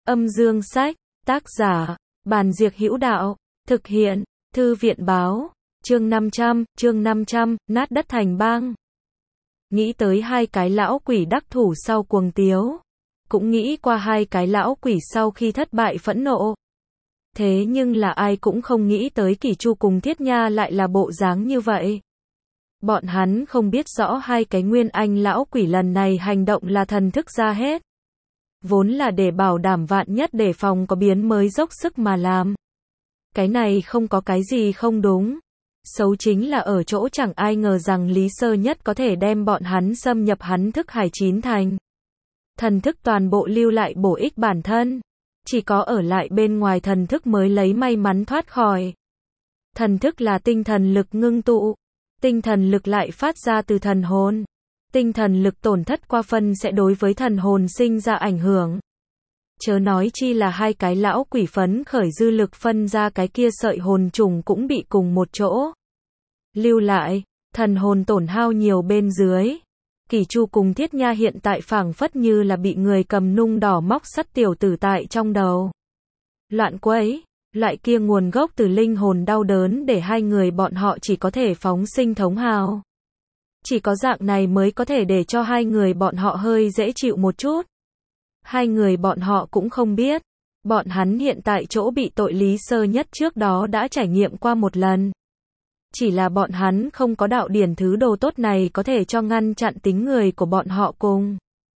Âm dương sách, tác giả, Bàn Diệc Hữu Đạo, thực hiện, Thư viện báo, chương 500, nát đất thành bang. Nghĩ tới hai cái lão quỷ đắc thủ sau cuồng tiếu. Cũng nghĩ qua hai cái lão quỷ sau khi thất bại phẫn nộ. Thế nhưng là ai cũng không nghĩ tới Kỷ Chu cùng Thiết Nha lại là bộ dáng như vậy. Bọn hắn không biết rõ hai cái nguyên anh lão quỷ lần này hành động là thần thức ra hết. Vốn là để bảo đảm vạn nhất để phòng có biến mới dốc sức mà làm. Cái này không có cái gì không đúng. Xấu chính là ở chỗ chẳng ai ngờ rằng Lý Sơ Nhất có thể đem bọn hắn xâm nhập hắn thức hải chín thành. Thần thức toàn bộ lưu lại bổ ích bản thân. Chỉ có ở lại bên ngoài thần thức mới lấy may mắn thoát khỏi. Thần thức là tinh thần lực ngưng tụ. Tinh thần lực lại phát ra từ thần hồn. Tinh thần lực tổn thất qua phân sẽ đối với thần hồn sinh ra ảnh hưởng. Chớ nói chi là hai cái lão quỷ phấn khởi dư lực phân ra cái kia sợi hồn trùng cũng bị cùng một chỗ lưu lại, thần hồn tổn hao nhiều bên dưới. Kỷ Chu cùng Thiết Nha hiện tại phảng phất như là bị người cầm nung đỏ móc sắt tiểu tử tại trong đầu. Loạn quấy, loại kia nguồn gốc từ linh hồn đau đớn để hai người bọn họ chỉ có thể phóng sinh thống hào. Chỉ có dạng này mới có thể để cho hai người bọn họ hơi dễ chịu một chút. Hai người bọn họ cũng không biết. Bọn hắn hiện tại chỗ bị tội Lý Sơ Nhất trước đó đã trải nghiệm qua một lần. Chỉ là bọn hắn không có đạo điển thứ đồ tốt này có thể cho ngăn chặn tính người của bọn họ cùng.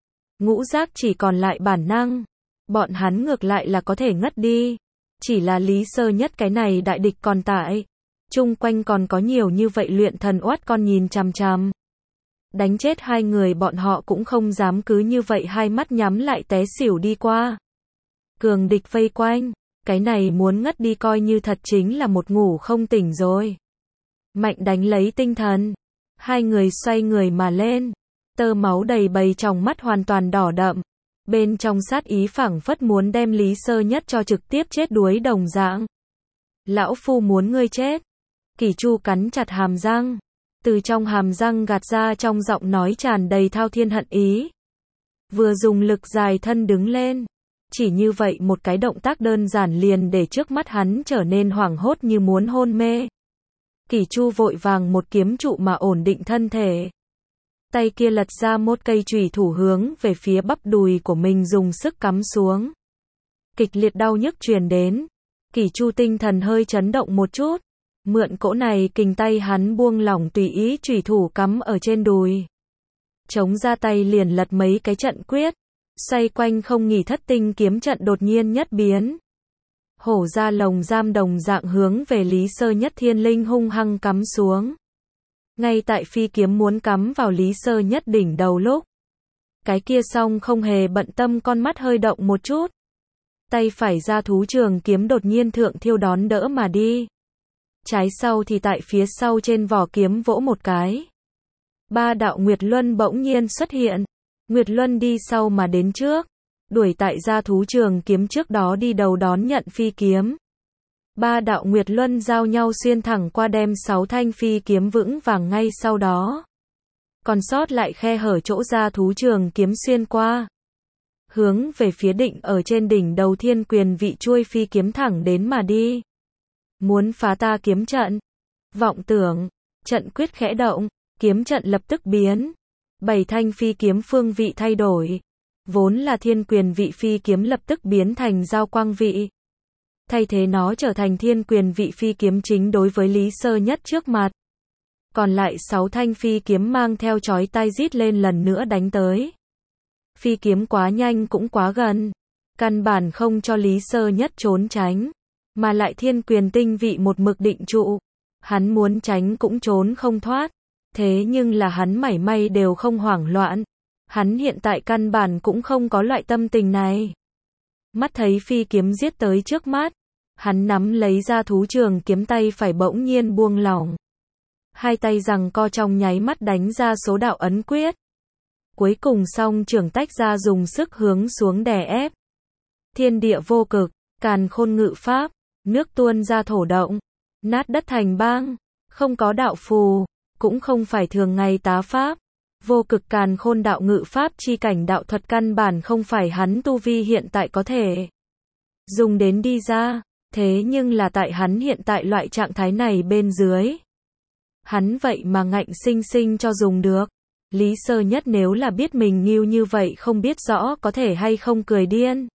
Ngũ giác chỉ còn lại bản năng. Bọn hắn ngược lại là có thể ngất đi. Chỉ là Lý Sơ Nhất cái này đại địch còn tại. Chung quanh còn có nhiều như vậy luyện thần oát con nhìn chằm chằm. Đánh chết hai người bọn họ cũng không dám cứ như vậy hai mắt nhắm lại té xỉu đi qua. Cường địch vây quanh. Cái này muốn ngất đi coi như thật chính là một ngủ không tỉnh rồi. Mạnh đánh lấy tinh thần. Hai người xoay người mà lên. Tơ máu đầy bầy trong mắt hoàn toàn đỏ đậm. Bên trong sát ý phảng phất muốn đem Lý Sơ Nhất cho trực tiếp chết đuối đồng dạng. Lão phu muốn ngươi chết. Kỷ Chu cắn chặt hàm răng. Từ trong hàm răng gạt ra trong giọng nói tràn đầy thao thiên hận ý. Vừa dùng lực dài thân đứng lên. Chỉ như vậy một cái động tác đơn giản liền để trước mắt hắn trở nên hoảng hốt như muốn hôn mê. Kỷ Chu vội vàng một kiếm trụ mà ổn định thân thể. Tay kia lật ra một cây chùy thủ hướng về phía bắp đùi của mình dùng sức cắm xuống. Kịch liệt đau nhức truyền đến. Kỷ Chu tinh thần hơi chấn động một chút. Mượn cỗ này kình tay hắn buông lỏng tùy ý chùy thủ cắm ở trên đùi. Chống ra tay liền lật mấy cái trận quyết. Xoay quanh không nghỉ thất tinh kiếm trận đột nhiên nhất biến. Hổ ra lồng giam đồng dạng hướng về Lý Sơ Nhất thiên linh hung hăng cắm xuống. Ngay tại phi kiếm muốn cắm vào Lý Sơ Nhất đỉnh đầu lúc. Cái kia song không hề bận tâm con mắt hơi động một chút. Tay phải ra thú trường kiếm đột nhiên thượng thiêu đón đỡ mà đi. Trái sau thì tại phía sau trên vỏ kiếm vỗ một cái. Ba đạo Nguyệt Luân bỗng nhiên xuất hiện. Nguyệt Luân đi sau mà đến trước. Đuổi tại gia thú trường kiếm trước đó đi đầu đón nhận phi kiếm. Ba đạo Nguyệt Luân giao nhau xuyên thẳng qua đem 6 thanh phi kiếm vững vàng ngay sau đó. Còn sót lại khe hở chỗ gia thú trường kiếm xuyên qua. Hướng về phía định ở trên đỉnh đầu Thiên Quyền vị chuôi phi kiếm thẳng đến mà đi. Muốn phá ta kiếm trận. Vọng tưởng. Trận quyết khẽ động. Kiếm trận lập tức biến. 7 thanh phi kiếm phương vị thay đổi. Vốn là Thiên Quyền vị phi kiếm lập tức biến thành giao quang vị. Thay thế nó trở thành Thiên Quyền vị phi kiếm chính đối với Lý Sơ Nhất trước mặt. Còn lại 6 thanh phi kiếm mang theo chói tai rít lên lần nữa đánh tới. Phi kiếm quá nhanh cũng quá gần. Căn bản không cho Lý Sơ Nhất trốn tránh. Mà lại Thiên Quyền tinh vị một mực định trụ. Hắn muốn tránh cũng trốn không thoát. Thế nhưng là hắn mảy may đều không hoảng loạn. Hắn hiện tại căn bản cũng không có loại tâm tình này. Mắt thấy phi kiếm giết tới trước mắt. Hắn nắm lấy ra thú trường kiếm tay phải bỗng nhiên buông lỏng. Hai tay giằng co trong nháy mắt đánh ra số đạo ấn quyết. Cuối cùng song trường tách ra dùng sức hướng xuống đè ép. Thiên địa vô cực, càn khôn ngự pháp, nước tuôn ra thổ động, nát đất thành bang, không có đạo phù, cũng không phải thường ngày tá pháp. Vô cực càn khôn đạo ngự pháp chi cảnh đạo thuật căn bản không phải hắn tu vi hiện tại có thể dùng đến đi ra, thế nhưng là tại hắn hiện tại loại trạng thái này bên dưới. Hắn vậy mà ngạnh sinh sinh cho dùng được. Lý Sơ Nhất nếu là biết mình nghêu như vậy không biết rõ có thể hay không cười điên.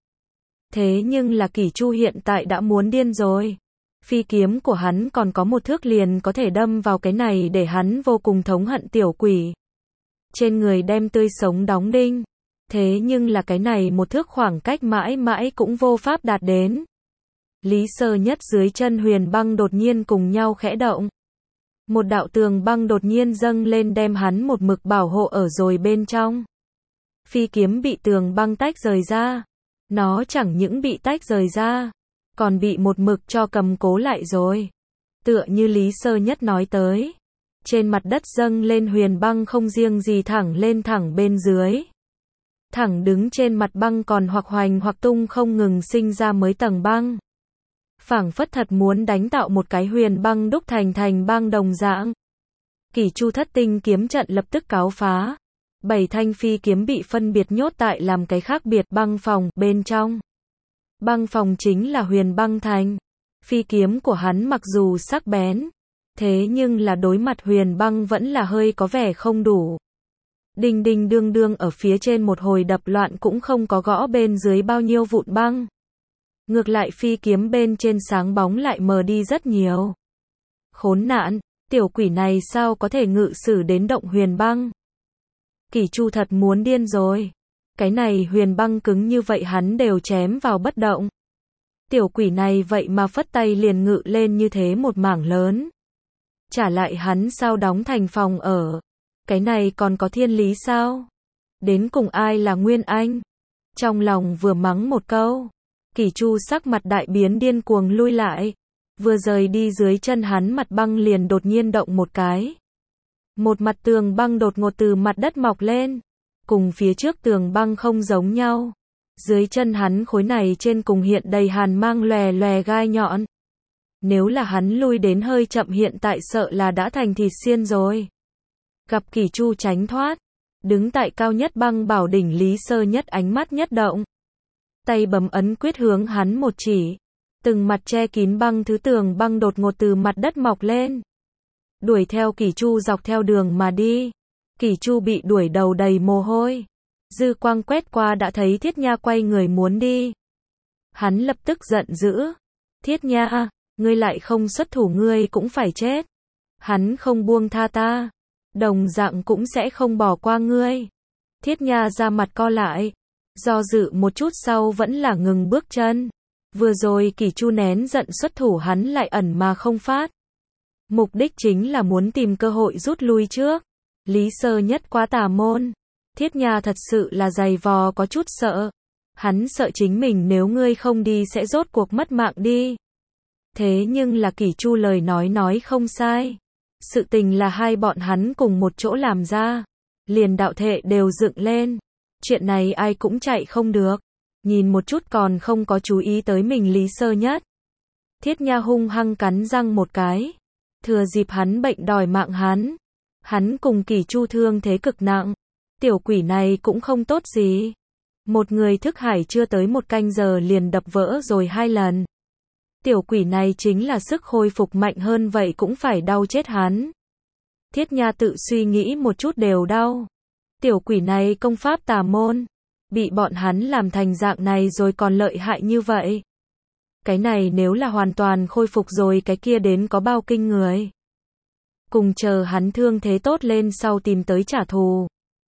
Thế nhưng là Kỷ Chu hiện tại đã muốn điên rồi. Phi kiếm của hắn còn có một thước liền có thể đâm vào cái này để hắn vô cùng thống hận tiểu quỷ. Trên người đem tươi sống đóng đinh. Thế nhưng là cái này một thước khoảng cách mãi mãi cũng vô pháp đạt đến. Lý Sơ Nhất dưới chân huyền băng đột nhiên cùng nhau khẽ động. Một đạo tường băng đột nhiên dâng lên đem hắn một mực bảo hộ ở rồi bên trong. Phi kiếm bị tường băng tách rời ra. Nó chẳng những bị tách rời ra, còn bị một mực cho cầm cố lại rồi. Tựa như Lý Sơ Nhất nói tới. Trên mặt đất dâng lên huyền băng không riêng gì thẳng lên thẳng bên dưới. Thẳng đứng trên mặt băng còn hoặc hoành hoặc tung không ngừng sinh ra mới tầng băng. Phảng phất thật muốn đánh tạo một cái huyền băng đúc thành băng đồng dạng. Kỷ Chu thất tinh kiếm trận lập tức cáo phá. 7 thanh phi kiếm bị phân biệt nhốt tại làm cái khác biệt băng phòng bên trong. Băng phòng chính là huyền băng thành. Phi kiếm của hắn mặc dù sắc bén, thế nhưng là đối mặt huyền băng vẫn là hơi có vẻ không đủ. Đinh đinh đương đương ở phía trên một hồi đập loạn cũng không có gõ bên dưới bao nhiêu vụn băng. Ngược lại phi kiếm bên trên sáng bóng lại mờ đi rất nhiều. Khốn nạn, tiểu quỷ này sao có thể ngự sử đến động huyền băng? Kỷ Chu thật muốn điên rồi. Cái này huyền băng cứng như vậy hắn đều chém vào bất động. Tiểu quỷ này vậy mà phất tay liền ngự lên như thế một mảng lớn. Trả lại hắn sao đóng thành phòng ở. Cái này còn có thiên lý sao? Đến cùng ai là Nguyên Anh? Trong lòng vừa mắng một câu. Kỷ Chu sắc mặt đại biến điên cuồng lui lại. Vừa rời đi dưới chân hắn mặt băng liền đột nhiên động một cái. Một mặt tường băng đột ngột từ mặt đất mọc lên. Cùng phía trước tường băng không giống nhau. Dưới chân hắn khối này trên cùng hiện đầy hàn mang lòe lòe gai nhọn. Nếu là hắn lui đến hơi chậm hiện tại sợ là đã thành thịt xiên rồi. Gặp Kỷ Chu tránh thoát. Đứng tại cao nhất băng bảo đỉnh Lý Sơ Nhất ánh mắt nhất động. Tay bấm ấn quyết hướng hắn một chỉ. Từng mặt che kín băng thứ tường băng đột ngột từ mặt đất mọc lên. Đuổi theo Kỷ Chu dọc theo đường mà đi. Kỷ Chu bị đuổi đầu đầy mồ hôi. Dư quang quét qua đã thấy Thiết Nha quay người muốn đi. Hắn lập tức giận dữ. Thiết Nha, ngươi lại không xuất thủ ngươi cũng phải chết. Hắn không buông tha ta. Đồng dạng cũng sẽ không bỏ qua ngươi. Thiết Nha ra mặt co lại. Do dự một chút sau vẫn là ngừng bước chân. Vừa rồi Kỷ Chu nén giận xuất thủ hắn lại ẩn mà không phát. Mục đích chính là muốn tìm cơ hội rút lui trước. Lý Sơ Nhất quá tà môn. Thiết Nha thật sự là dày vò có chút sợ. Hắn sợ chính mình nếu ngươi không đi sẽ rốt cuộc mất mạng đi. Thế nhưng là Kỷ Chu lời nói không sai. Sự tình là hai bọn hắn cùng một chỗ làm ra. Liền đạo thệ đều dựng lên. Chuyện này ai cũng chạy không được. Nhìn một chút còn không có chú ý tới mình Lý Sơ Nhất. Thiết Nha hung hăng cắn răng một cái. Thừa dịp hắn bệnh đòi mạng hắn. Hắn cùng Kỷ Chu thương thế cực nặng. Tiểu quỷ này cũng không tốt gì. Một người thức hải chưa tới một canh giờ liền đập vỡ rồi 2 lần. Tiểu quỷ này chính là sức hồi phục mạnh hơn vậy cũng phải đau chết hắn. Thiết Nha tự suy nghĩ một chút đều đau. Tiểu quỷ này công pháp tà môn. Bị bọn hắn làm thành dạng này rồi còn lợi hại như vậy. Cái này nếu là hoàn toàn khôi phục rồi cái kia đến có bao kinh người. Cùng chờ hắn thương thế tốt lên sau tìm tới trả thù.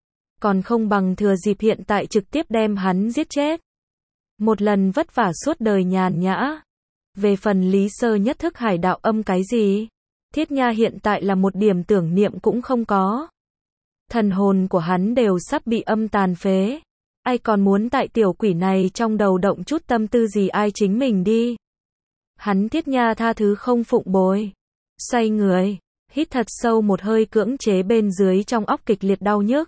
Còn không bằng thừa dịp hiện tại trực tiếp đem hắn giết chết. Một lần vất vả suốt đời nhàn nhã. Về phần Lý Sơ Nhất thức hải đạo âm cái gì? Thiết Nha hiện tại là một điểm tưởng niệm cũng không có. Thần hồn của hắn đều sắp bị âm tàn phế. Ai còn muốn tại tiểu quỷ này trong đầu động chút tâm tư gì ai chính mình đi. Hắn Thiết Nha tha thứ không phụng bồi. Xoay người, hít thật sâu một hơi cưỡng chế bên dưới trong óc kịch liệt đau nhức.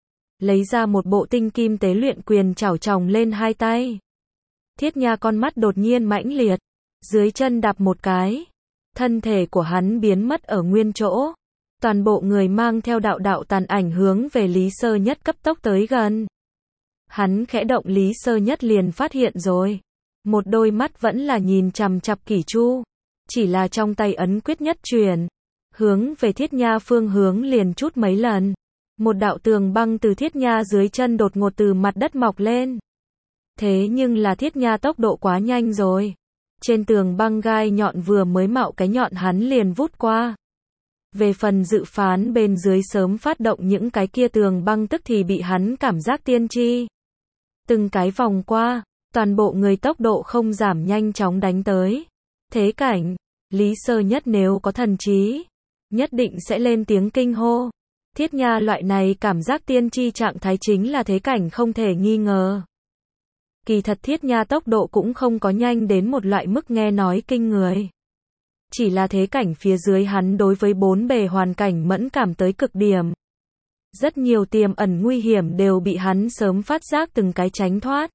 Lấy ra một bộ tinh kim tế luyện quyền chảo chồng lên hai tay. Thiết Nha con mắt đột nhiên mãnh liệt. Dưới chân đạp một cái. Thân thể của hắn biến mất ở nguyên chỗ. Toàn bộ người mang theo đạo đạo tàn ảnh hướng về Lý Sơ Nhất cấp tốc tới gần. Hắn khẽ động Lý Sơ Nhất liền phát hiện rồi. một đôi mắt vẫn là nhìn chằm chặp Kỷ Chu. Chỉ là trong tay ấn quyết nhất chuyển, hướng về Thiết Nha phương hướng liền chút mấy lần. Một đạo tường băng từ Thiết Nha dưới chân đột ngột từ mặt đất mọc lên. Thế nhưng là Thiết Nha tốc độ quá nhanh rồi. Trên tường băng gai nhọn vừa mới mạo cái nhọn hắn liền vút qua. Về phần dự phán bên dưới sớm phát động những cái kia tường băng tức thì bị hắn cảm giác tiên tri. Từng cái vòng qua, toàn bộ người tốc độ không giảm nhanh chóng đánh tới. Thế cảnh, Lý Sơ Nhất nếu có thần trí, nhất định sẽ lên tiếng kinh hô. Thiết Nha loại này cảm giác tiên tri trạng thái chính là thế cảnh không thể nghi ngờ. Kỳ thật Thiết Nha tốc độ cũng không có nhanh đến một loại mức nghe nói kinh người. Chỉ là thế cảnh phía dưới hắn đối với bốn bề hoàn cảnh mẫn cảm tới cực điểm. Rất nhiều tiềm ẩn nguy hiểm đều bị hắn sớm phát giác từng cái tránh thoát.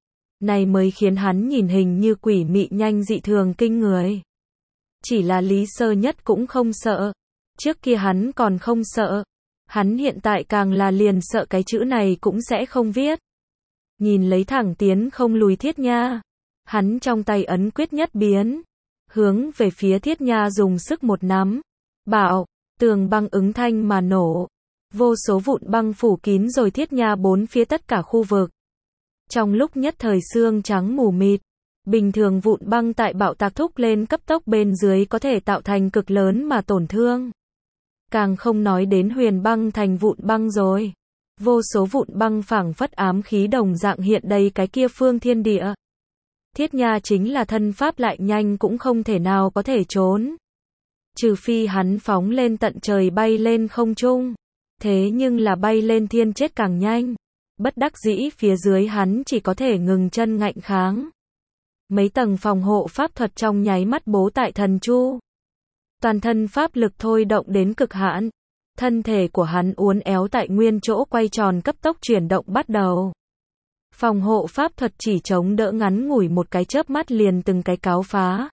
Này mới khiến hắn nhìn hình như quỷ mị nhanh dị thường kinh người. Chỉ là Lý Sơ Nhất cũng không sợ. Trước kia hắn còn không sợ. Hắn hiện tại càng là liền sợ cái chữ này cũng sẽ không viết. Nhìn lấy thẳng tiến không lùi Thiết Nha. Hắn trong tay ấn quyết nhất biến. Hướng về phía Thiết Nha dùng sức một nắm. Bảo, tường băng ứng thanh mà nổ. Vô số vụn băng phủ kín rồi Thiết Nha bốn phía tất cả khu vực. Trong lúc nhất thời xương trắng mù mịt. Bình thường vụn băng tại bạo tạc thúc lên cấp tốc bên dưới có thể tạo thành cực lớn mà tổn thương. Càng không nói đến huyền băng thành vụn băng rồi. Vô số vụn băng phảng phất ám khí đồng dạng hiện đầy cái kia phương thiên địa. Thiết Nha chính là thân pháp lại nhanh cũng không thể nào có thể trốn. Trừ phi hắn phóng lên tận trời bay lên không trung. Thế nhưng là bay lên thiên chết càng nhanh. Bất đắc dĩ phía dưới hắn chỉ có thể ngừng chân ngạnh kháng. Mấy tầng phòng hộ pháp thuật trong nháy mắt bố tại thần chu. Toàn thân pháp lực thôi động đến cực hạn. Thân thể của hắn uốn éo tại nguyên chỗ quay tròn cấp tốc chuyển động bắt đầu. Phòng hộ pháp thuật chỉ chống đỡ ngắn ngủi một cái chớp mắt liền từng cái cáo phá.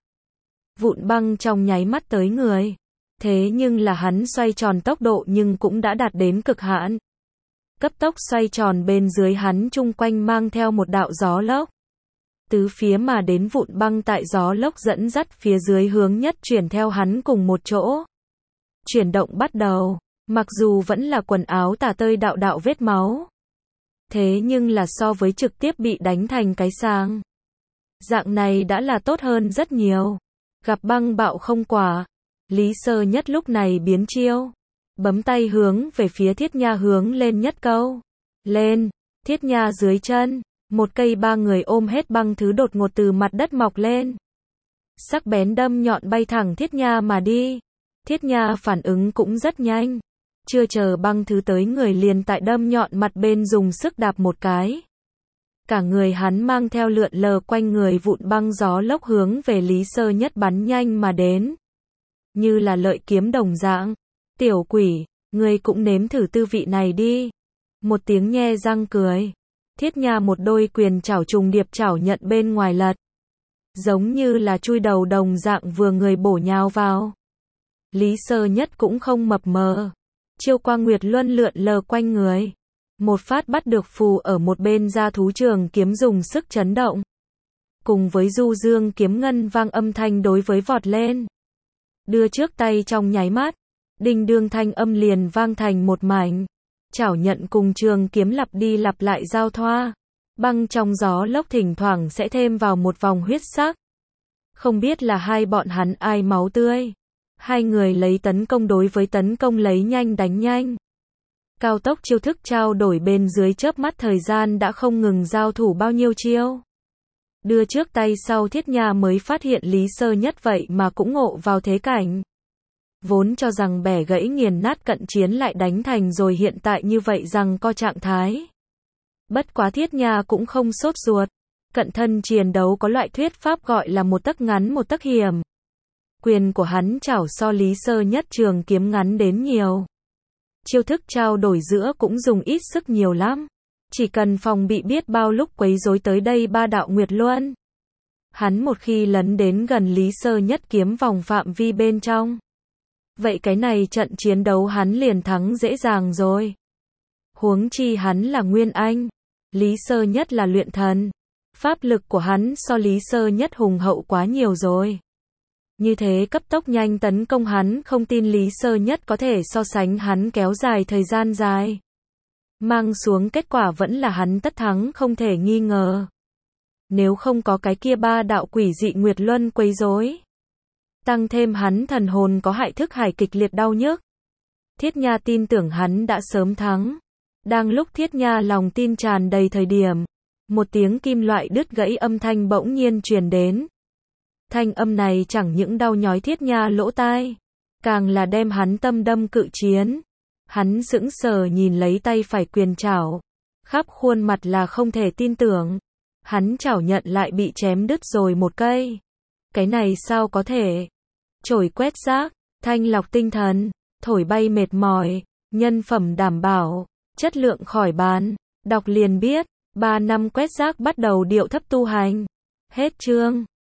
Vụn băng trong nháy mắt tới người. Thế nhưng là hắn xoay tròn tốc độ nhưng cũng đã đạt đến cực hạn. Cấp tốc xoay tròn bên dưới hắn chung quanh mang theo một đạo gió lốc. Tứ phía mà đến vụn băng tại gió lốc dẫn dắt phía dưới hướng nhất chuyển theo hắn cùng một chỗ. Chuyển động bắt đầu, mặc dù vẫn là quần áo tả tơi đạo đạo vết máu. Thế nhưng là so với trực tiếp bị đánh thành cái sang. Dạng này đã là tốt hơn rất nhiều. Gặp băng bạo không quả. Lý Sơ Nhất lúc này biến chiêu. Bấm tay hướng về phía Thiết Nha hướng lên nhất câu. Lên, Thiết Nha dưới chân. Một cây ba người ôm hết băng thứ đột ngột từ mặt đất mọc lên. Sắc bén đâm nhọn bay thẳng Thiết Nha mà đi. Thiết Nha phản ứng cũng rất nhanh. Chưa chờ băng thứ tới người liền tại đâm nhọn mặt bên dùng sức đạp một cái. Cả người hắn mang theo lượn lờ quanh người vụn băng gió lốc hướng về Lý Sơ Nhất bắn nhanh mà đến. Như là lợi kiếm đồng dạng. Tiểu quỷ, ngươi cũng nếm thử tư vị này đi. Một tiếng nhe răng cười. Thiết Nha một đôi quyền chảo trùng điệp chảo nhận bên ngoài lật. Giống như là chui đầu đồng dạng vừa người bổ nhào vào. Lý Sơ Nhất cũng không mập mờ. Chiêu quang nguyệt luân lượn lờ quanh người. Một phát bắt được phù ở một bên ra thú trường kiếm dùng sức chấn động. Cùng với du dương kiếm ngân vang âm thanh đối với vọt lên. Đưa trước tay trong nháy mắt. Đinh đương thanh âm liền vang thành một mảnh. Chảo nhận cùng trường kiếm lặp đi lặp lại giao thoa. Băng trong gió lốc thỉnh thoảng sẽ thêm vào một vòng huyết sắc. Không biết là hai bọn hắn ai máu tươi. Hai người lấy tấn công đối với tấn công lấy nhanh đánh nhanh. Cao tốc chiêu thức trao đổi bên dưới chớp mắt thời gian đã không ngừng giao thủ bao nhiêu chiêu. Đưa trước tay sau Thiết Nha mới phát hiện Lý Sơ Nhất vậy mà cũng ngộ vào thế cảnh. Vốn cho rằng bẻ gãy nghiền nát cận chiến lại đánh thành rồi hiện tại như vậy rằng co trạng thái. Bất quá Thiết Nha cũng không sốt ruột. Cận thân chiến đấu có loại thuyết pháp gọi là một tấc ngắn một tấc hiểm. Quyền của hắn chảo so Lý Sơ Nhất trường kiếm ngắn đến nhiều. Chiêu thức trao đổi giữa cũng dùng ít sức nhiều lắm. Chỉ cần phòng bị biết bao lúc quấy rối tới đây ba đạo nguyệt luân. Hắn một khi lấn đến gần Lý Sơ Nhất kiếm vòng phạm vi bên trong. Vậy cái này trận chiến đấu hắn liền thắng dễ dàng rồi. Huống chi hắn là Nguyên Anh. Lý Sơ Nhất là luyện thần. Pháp lực của hắn so Lý Sơ Nhất hùng hậu quá nhiều rồi. Như thế cấp tốc nhanh tấn công hắn không tin Lý Sơ Nhất có thể so sánh hắn kéo dài thời gian dài. Mang xuống kết quả vẫn là hắn tất thắng không thể nghi ngờ. Nếu không có cái kia 3 đạo quỷ dị Nguyệt Luân quấy rối, tăng thêm hắn thần hồn có hại thức hải kịch liệt đau nhức, Thiết Nha tin tưởng hắn đã sớm thắng. Đang lúc Thiết Nha lòng tin tràn đầy thời điểm, một tiếng kim loại đứt gãy âm thanh bỗng nhiên truyền đến. Thanh âm này chẳng những đau nhói Thiết Nha lỗ tai, càng là đem hắn tâm đâm cự chiến. Hắn sững sờ nhìn lấy tay phải quyền chảo, khắp khuôn mặt là không thể tin tưởng. Hắn chảo nhận lại bị chém đứt rồi một cây. Cái này sao có thể? Chổi quét rác, thanh lọc tinh thần, thổi bay mệt mỏi, nhân phẩm đảm bảo, chất lượng khỏi bàn. Đọc liền biết, 3 năm quét rác bắt đầu điệu thấp tu hành. Hết chương.